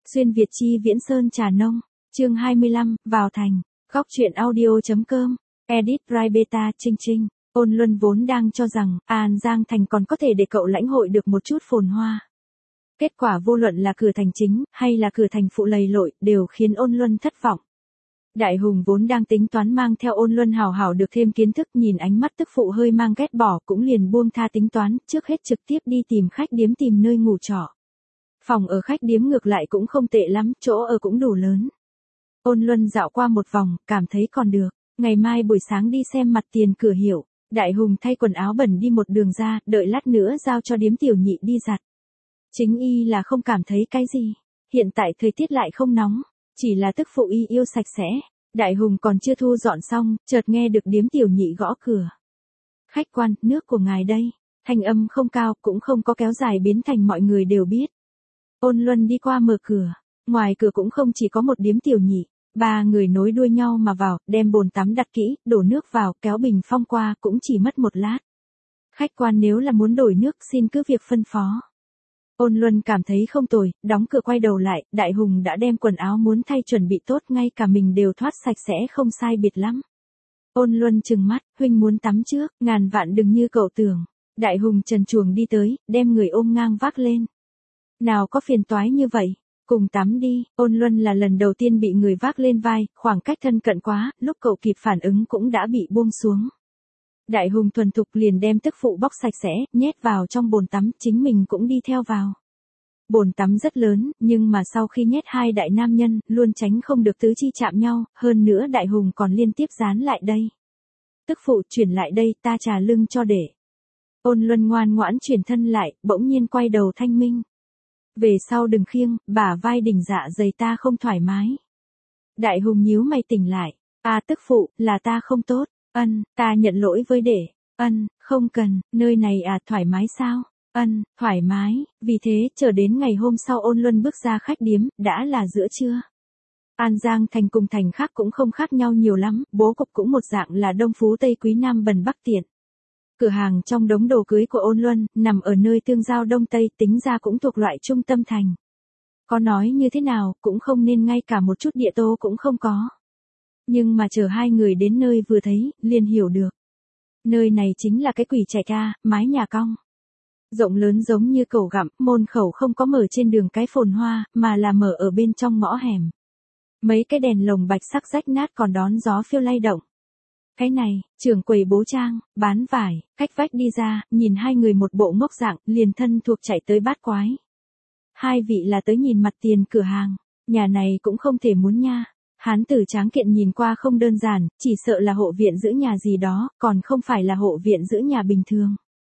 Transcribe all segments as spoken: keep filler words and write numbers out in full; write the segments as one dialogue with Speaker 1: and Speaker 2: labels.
Speaker 1: Xuyên Việt chi Viễn Sơn Trà Nông, chương hai mươi lăm, vào thành, góc truyện audio.com, edit Beta Trinh Trinh, Ôn Luân vốn đang cho rằng, An Giang Thành còn có thể để cậu lãnh hội được một chút phồn hoa. Kết quả vô luận là cửa thành chính, hay là cửa thành phụ lầy lội, đều khiến Ôn Luân thất vọng. Đại Hùng vốn đang tính toán mang theo Ôn Luân hào hào được thêm kiến thức, nhìn ánh mắt tức phụ hơi mang ghét bỏ cũng liền buông tha tính toán, trước hết trực tiếp đi tìm khách điếm tìm nơi ngủ trọ. Phòng ở khách điếm ngược lại cũng không tệ lắm, chỗ ở cũng đủ lớn. Ôn Luân dạo qua một vòng, cảm thấy còn được, ngày mai buổi sáng đi xem mặt tiền cửa hiệu. Đại Hùng thay quần áo bẩn đi một đường ra, đợi lát nữa giao cho điếm tiểu nhị đi giặt. Chính y là không cảm thấy cái gì, hiện tại thời tiết lại không nóng, chỉ là tức phụ y yêu sạch sẽ. Đại Hùng còn chưa thu dọn xong, chợt nghe được điếm tiểu nhị gõ cửa. Khách quan, nước của ngài đây. Thanh âm không cao, cũng không có kéo dài biến thành mọi người đều biết. Ôn Luân đi qua mở cửa, ngoài cửa cũng không chỉ có một điếm tiểu nhị, ba người nối đuôi nhau mà vào, đem bồn tắm đặt kỹ, đổ nước vào, kéo bình phong qua, cũng chỉ mất một lát. Khách quan nếu là muốn đổi nước xin cứ việc phân phó. Ôn Luân cảm thấy không tồi, đóng cửa quay đầu lại, Đại Hùng đã đem quần áo muốn thay chuẩn bị tốt, ngay cả mình đều thoát sạch sẽ không sai biệt lắm. Ôn Luân trừng mắt, huynh muốn tắm trước, ngàn vạn đừng như cậu tưởng. Đại Hùng trần truồng đi tới, đem người ôm ngang vác lên. Nào có phiền toái như vậy, cùng tắm đi. Ôn Luân là lần đầu tiên bị người vác lên vai, khoảng cách thân cận quá, lúc cậu kịp phản ứng cũng đã bị buông xuống. Đại Hùng thuần thục liền đem tức phụ bóc sạch sẽ, nhét vào trong bồn tắm, chính mình cũng đi theo vào. Bồn tắm rất lớn, nhưng mà sau khi nhét hai đại nam nhân, luôn tránh không được tứ chi chạm nhau, hơn nữa Đại Hùng còn liên tiếp dán lại đây. Tức phụ chuyển lại đây, ta trà lưng cho để. Ôn Luân ngoan ngoãn chuyển thân lại, bỗng nhiên quay đầu thanh minh. Về sau đừng khiêng, bả vai đỉnh dạ dày ta không thoải mái. Đại Hùng nhíu mày tỉnh lại, à tức phụ, là ta không tốt. Ân, ta nhận lỗi với đệ. Ân, không cần, nơi này à thoải mái sao? Ân, thoải mái, vì thế, chờ đến ngày hôm sau Ôn Luân bước ra khách điếm, đã là giữa trưa. An Giang Thành cùng thành khác cũng không khác nhau nhiều lắm, bố cục cũng một dạng là Đông Phú Tây Quý Nam Bần Bắc Tiện. Cửa hàng trong đống đồ cưới của Ôn Luân, nằm ở nơi tương giao Đông Tây, tính ra cũng thuộc loại trung tâm thành. Có nói như thế nào, cũng không nên ngay cả một chút địa tô cũng không có. Nhưng mà chờ hai người đến nơi vừa thấy, liền hiểu được. Nơi này chính là cái quỷ trạch ca, mái nhà cong. Rộng lớn giống như cầu gặm, môn khẩu không có mở trên đường cái phồn hoa, mà là mở ở bên trong ngõ hẻm. Mấy cái đèn lồng bạch sắc rách nát còn đón gió phiêu lay động. Cái này, trưởng quầy bố trang, bán vải, cách vách đi ra, nhìn hai người một bộ ngốc dạng, liền thân thuộc chạy tới bát quái. Hai vị là tới nhìn mặt tiền cửa hàng, nhà này cũng không thể muốn nha. Hán tử tráng kiện nhìn qua không đơn giản, chỉ sợ là hộ viện giữ nhà gì đó, còn không phải là hộ viện giữ nhà bình thường.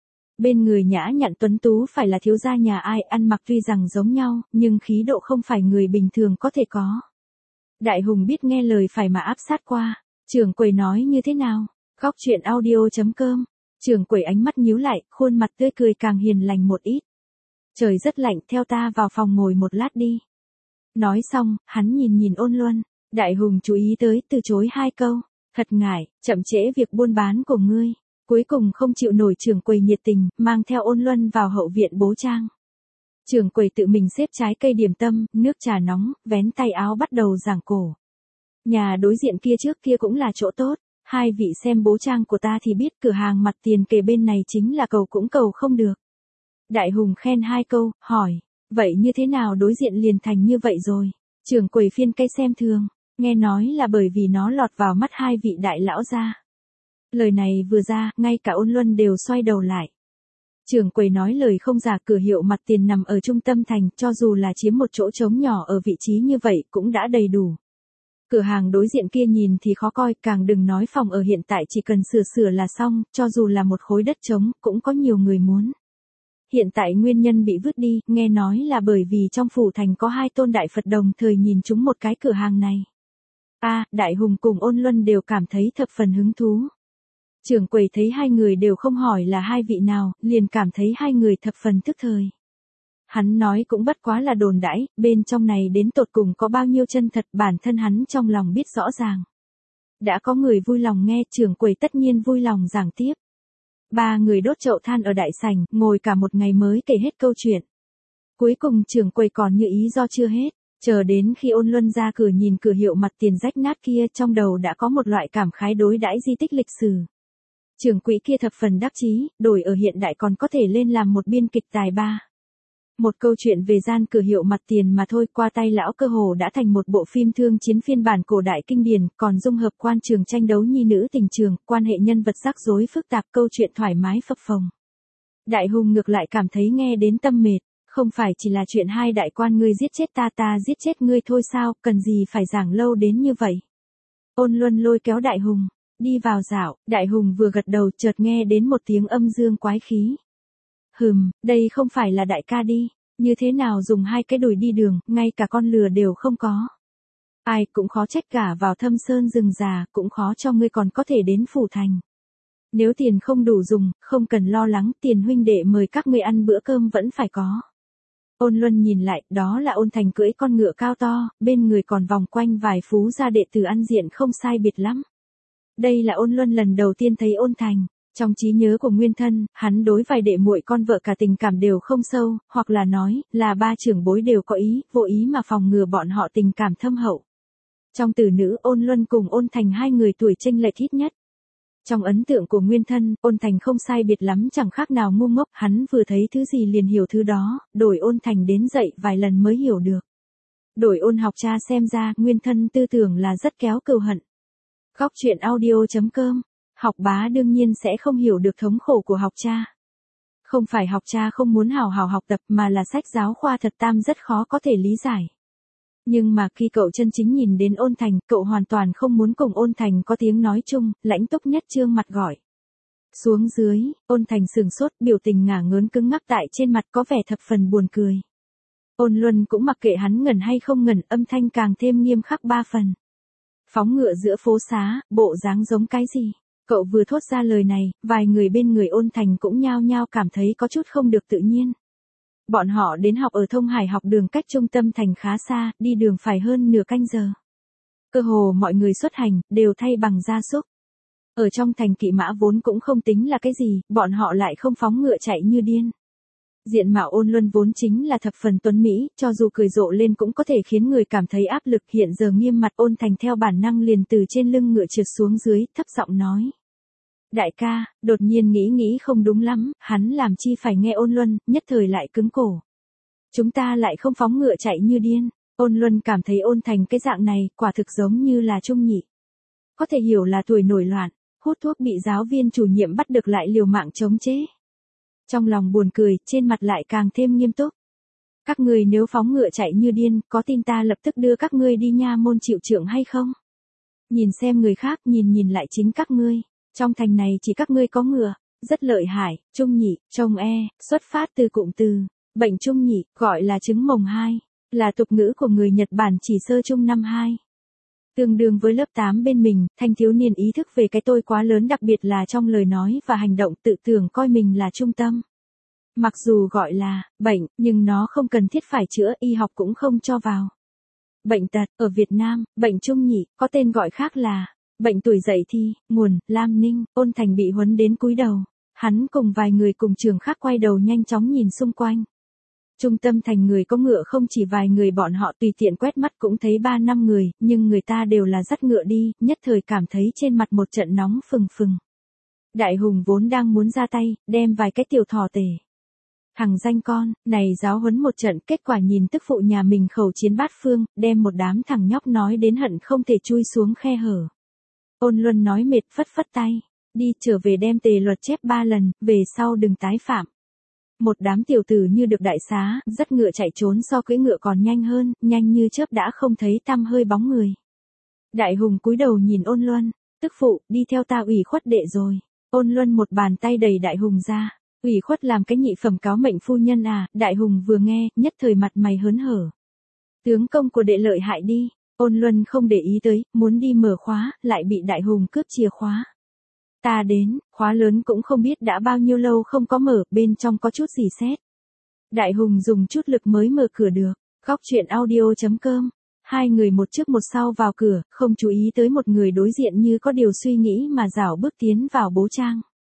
Speaker 1: Bên người nhã nhặn tuấn tú phải là thiếu gia nhà ai, ăn mặc tuy rằng giống nhau, nhưng khí độ không phải người bình thường có thể có. Đại Hùng biết nghe lời phải mà áp sát qua. Trưởng quầy nói như thế nào? Góc truyện audio.com. Trưởng quầy ánh mắt nhíu lại, khuôn mặt tươi cười càng hiền lành một ít. Trời rất lạnh, theo ta vào phòng ngồi một lát đi. Nói xong, hắn nhìn nhìn Ôn Luân. Đại Hùng chú ý tới, từ chối hai câu. Thật ngại, chậm trễ việc buôn bán của ngươi. Cuối cùng không chịu nổi trưởng quầy nhiệt tình, mang theo Ôn Luân vào hậu viện bố trang. Trưởng quầy tự mình xếp trái cây điểm tâm, nước trà nóng, vén tay áo bắt đầu giảng cổ. Nhà đối diện kia trước kia cũng là chỗ tốt, hai vị xem bố trang của ta thì biết cửa hàng mặt tiền kề bên này chính là cầu cũng cầu không được. Đại Hùng khen hai câu, hỏi, vậy như thế nào đối diện liền thành như vậy rồi? Trưởng quầy phiên cây xem thường, nghe nói là bởi vì nó lọt vào mắt hai vị đại lão gia. Lời này vừa ra, ngay cả Ôn Luân đều xoay đầu lại. Trưởng quầy nói lời không giả, cửa hiệu mặt tiền nằm ở trung tâm thành, cho dù là chiếm một chỗ trống nhỏ ở vị trí như vậy cũng đã đầy đủ. Cửa hàng đối diện kia nhìn thì khó coi, càng đừng nói phòng ở hiện tại chỉ cần sửa sửa là xong, cho dù là một khối đất trống, cũng có nhiều người muốn. Hiện tại nguyên nhân bị vứt đi, nghe nói là bởi vì trong phủ thành có hai tôn đại Phật đồng thời nhìn chúng một cái cửa hàng này. A, à, Đại Hùng cùng Ôn Luân đều cảm thấy thập phần hứng thú. Trưởng quầy thấy hai người đều không hỏi là hai vị nào, liền cảm thấy hai người thập phần thức thời. Hắn nói cũng bất quá là đồn đãi, bên trong này đến tột cùng có bao nhiêu chân thật, bản thân hắn trong lòng biết rõ ràng. Đã có người vui lòng nghe, trưởng quầy tất nhiên vui lòng giảng tiếp. Ba người đốt chậu than ở đại sảnh, ngồi cả một ngày mới kể hết câu chuyện. Cuối cùng trưởng quầy còn như ý do chưa hết, Chờ đến khi Ôn Luân ra cửa nhìn cửa hiệu mặt tiền rách nát kia, trong đầu đã có một loại cảm khái đối đãi di tích lịch sử. Trưởng quỹ kia thập phần đắc chí, đổi ở hiện đại còn có thể lên làm một biên kịch tài ba. Một câu chuyện về gian cửa hiệu mặt tiền mà thôi, qua tay lão cơ hồ đã thành một bộ phim thương chiến phiên bản cổ đại kinh điển, còn dung hợp quan trường tranh đấu nhi nữ tình trường, quan hệ nhân vật rắc rối phức tạp, câu chuyện thoải mái phập phồng. Đại Hùng ngược lại cảm thấy nghe đến tâm mệt, không phải chỉ là chuyện hai đại quan ngươi giết chết ta ta giết chết ngươi thôi sao, cần gì phải giảng lâu đến như vậy. Ôn Luân lôi kéo Đại Hùng, đi vào dạo, Đại Hùng vừa gật đầu chợt nghe đến một tiếng âm dương quái khí. Hừm, đây không phải là đại ca đi, như thế nào dùng hai cái đùi đi đường, ngay cả con lừa đều không có. Ai cũng khó trách cả vào thâm sơn rừng già, cũng khó cho ngươi còn có thể đến phủ thành. Nếu tiền không đủ dùng, không cần lo lắng, tiền huynh đệ mời các ngươi ăn bữa cơm vẫn phải có. Ôn Luân nhìn lại, đó là Ôn Thành cưỡi con ngựa cao to, bên người còn vòng quanh vài phú gia đệ tử ăn diện không sai biệt lắm. Đây là Ôn Luân lần đầu tiên thấy Ôn Thành. Trong trí nhớ của nguyên thân, hắn đối vài đệ muội con vợ cả tình cảm đều không sâu, hoặc là nói, là ba trưởng bối đều có ý, vô ý mà phòng ngừa bọn họ tình cảm thâm hậu. Trong tử nữ, Ôn Luân cùng Ôn Thành hai người tuổi chênh lệch ít nhất. Trong ấn tượng của nguyên thân, Ôn Thành không sai biệt lắm chẳng khác nào ngu ngốc, hắn vừa thấy thứ gì liền hiểu thứ đó, đổi Ôn Thành đến dậy vài lần mới hiểu được. Đổi Ôn học cha xem ra, nguyên thân tư tưởng là rất kéo cừu hận. Góc truyện audio chấm com. Học bá đương nhiên sẽ không hiểu được thống khổ của học cha. Không phải học cha không muốn hào hào học tập mà là sách giáo khoa thật tam rất khó có thể lý giải. Nhưng mà khi cậu chân chính nhìn đến Ôn Thành, cậu hoàn toàn không muốn cùng Ôn Thành có tiếng nói chung, lãnh túc nhất trương mặt gọi. Xuống dưới, Ôn Thành sừng sốt, biểu tình ngả ngớn cứng ngắc tại trên mặt có vẻ thập phần buồn cười. Ôn Luân cũng mặc kệ hắn ngẩn hay không ngẩn, âm thanh càng thêm nghiêm khắc ba phần. Phóng ngựa giữa phố xá, bộ dáng giống cái gì? Cậu vừa thốt ra lời này, vài người bên người Ôn Thành cũng nhao nhao cảm thấy có chút không được tự nhiên. Bọn họ đến học ở Thông Hải học đường cách trung tâm thành khá xa, đi đường phải hơn nửa canh giờ. Cơ hồ mọi người xuất hành, đều thay bằng gia súc. Ở trong thành kỵ mã vốn cũng không tính là cái gì, bọn họ lại không phóng ngựa chạy như điên. Diện mạo Ôn Luân vốn chính là thập phần tuấn mỹ, cho dù cười rộ lên cũng có thể khiến người cảm thấy áp lực. Hiện giờ nghiêm mặt Ôn Thành theo bản năng liền từ trên lưng ngựa trượt xuống dưới, thấp giọng nói. Đại ca, đột nhiên nghĩ nghĩ không đúng lắm, hắn làm chi phải nghe Ôn Luân, nhất thời lại cứng cổ. Chúng ta lại không phóng ngựa chạy như điên. Ôn Luân cảm thấy Ôn Thành cái dạng này, quả thực giống như là trung nhị. Có thể hiểu là tuổi nổi loạn, hút thuốc bị giáo viên chủ nhiệm bắt được lại liều mạng chống chế. Trong lòng buồn cười, trên mặt lại càng thêm nghiêm túc. Các người nếu phóng ngựa chạy như điên, có tin ta lập tức đưa các ngươi đi nha môn chịu trưởng hay không? Nhìn xem người khác, nhìn nhìn lại chính các ngươi. Trong thành này chỉ các ngươi có ngựa, rất lợi hại, trung nhị, trông e, xuất phát từ cụm từ, bệnh trung nhị, gọi là chứng mồng hai, là tục ngữ của người Nhật Bản chỉ sơ trung năm hai. Tương đương với lớp tám bên mình, thanh thiếu niên ý thức về cái tôi quá lớn, đặc biệt là trong lời nói và hành động, tự tưởng coi mình là trung tâm. Mặc dù gọi là bệnh, nhưng nó không cần thiết phải chữa, y học cũng không cho vào. Bệnh tật, ở Việt Nam, bệnh trung nhị, có tên gọi khác là bệnh tuổi dậy thì, nguồn, Lam Ninh. Ôn Thành bị huấn đến cúi đầu. Hắn cùng vài người cùng trường khác quay đầu nhanh chóng nhìn xung quanh. Trung tâm thành người có ngựa không chỉ vài người, bọn họ tùy tiện quét mắt cũng thấy ba năm người, nhưng người ta đều là dắt ngựa đi, nhất thời cảm thấy trên mặt một trận nóng phừng phừng. Đại Hùng vốn đang muốn ra tay, đem vài cái tiểu thỏ tể. Thằng danh con, này giáo huấn một trận, kết quả nhìn tức phụ nhà mình khẩu chiến bát phương, đem một đám thằng nhóc nói đến hận không thể chui xuống khe hở. Ôn Luân nói mệt phất phất tay, đi trở về đem tề luật chép ba lần, về sau đừng tái phạm. Một đám tiểu tử như được đại xá, dắt ngựa chạy trốn so cưỡi ngựa còn nhanh hơn, nhanh như chớp đã không thấy tăm hơi bóng người. Đại Hùng cúi đầu nhìn Ôn Luân, tức phụ, đi theo ta ủy khuất đệ rồi. Ôn Luân một bàn tay đẩy Đại Hùng ra, ủy khuất làm cái nhị phẩm cáo mệnh phu nhân à? Đại Hùng vừa nghe, nhất thời mặt mày hớn hở. Tướng công của đệ lợi hại đi. Ôn Luân không để ý tới, muốn đi mở khóa, lại bị Đại Hùng cướp chìa khóa. Ta đến, khóa lớn cũng không biết đã bao nhiêu lâu không có mở, bên trong có chút gì xét. Đại Hùng dùng chút lực mới mở cửa được. Góc truyện audio chấm com. Hai người một trước một sau vào cửa, không chú ý tới một người đối diện như có điều suy nghĩ mà rảo bước tiến vào bố trang.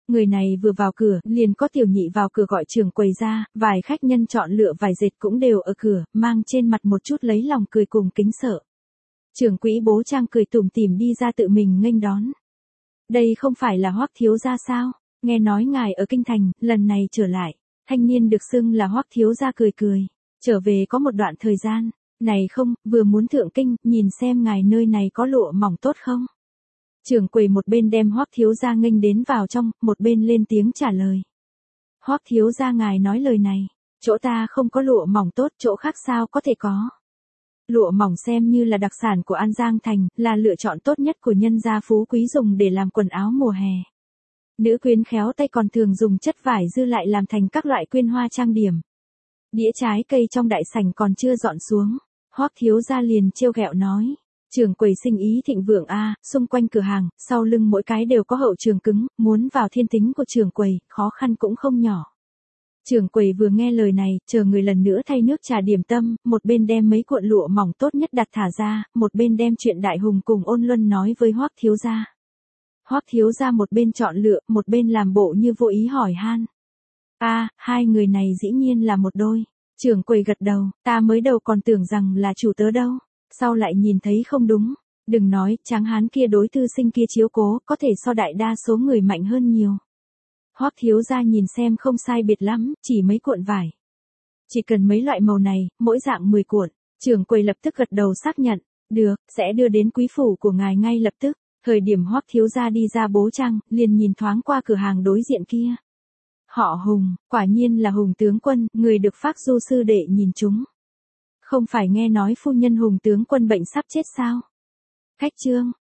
Speaker 1: Người này vừa vào cửa, liền có tiểu nhị vào cửa gọi trưởng quầy ra, vài khách nhân chọn lựa vải dệt cũng đều ở cửa, mang trên mặt một chút lấy lòng cười cùng kính sợ. Trưởng quỹ Bố Trang cười tủm tỉm đi ra tự mình nghênh đón. Đây không phải là Hoắc thiếu gia sao? Nghe nói ngài ở kinh thành, lần này trở lại. Thanh niên được xưng là Hoắc thiếu gia cười cười. Trở về có một đoạn thời gian. Này không, vừa muốn thượng kinh, nhìn xem ngài nơi này có lụa mỏng tốt không? Trưởng quầy một bên đem Hoắc thiếu gia nghênh đến vào trong, một bên lên tiếng trả lời. Hoắc thiếu gia ngài nói lời này, chỗ ta không có lụa mỏng tốt, chỗ khác sao có thể có. Lụa mỏng xem như là đặc sản của An Giang Thành, là lựa chọn tốt nhất của nhân gia phú quý dùng để làm quần áo mùa hè. Nữ quyến khéo tay còn thường dùng chất vải dư lại làm thành các loại quyên hoa trang điểm. Đĩa trái cây trong đại sảnh còn chưa dọn xuống, Hoắc thiếu gia liền trêu ghẹo nói. Trưởng quầy sinh ý thịnh vượng a, xung quanh cửa hàng, sau lưng mỗi cái đều có hậu trường cứng, muốn vào thiên tính của trưởng quầy, khó khăn cũng không nhỏ. Trưởng quầy vừa nghe lời này, chờ người lần nữa thay nước trà điểm tâm, một bên đem mấy cuộn lụa mỏng tốt nhất đặt thả ra, một bên đem chuyện đại hùng cùng Ôn Luân nói với Hoắc thiếu gia. Hoắc thiếu gia một bên chọn lựa, một bên làm bộ như vô ý hỏi han. A, hai người này dĩ nhiên là một đôi. Trưởng quầy gật đầu, ta mới đầu còn tưởng rằng là chủ tớ đâu. Sau lại nhìn thấy không đúng, đừng nói, tráng hán kia đối thư sinh kia chiếu cố, có thể so đại đa số người mạnh hơn nhiều. Hoắc thiếu gia nhìn xem không sai biệt lắm, chỉ mấy cuộn vải. Chỉ cần mấy loại màu này, mỗi dạng mười cuộn, trưởng quầy lập tức gật đầu xác nhận, được, sẽ đưa đến quý phủ của ngài ngay lập tức. Thời điểm Hoắc thiếu gia đi ra Bố Trang, liền nhìn thoáng qua cửa hàng đối diện kia. Họ Hùng, quả nhiên là Hùng tướng quân, người được Phác Du sư đệ nhìn chúng. Không phải nghe nói phu nhân Hùng tướng quân bệnh sắp chết sao? Khách trương,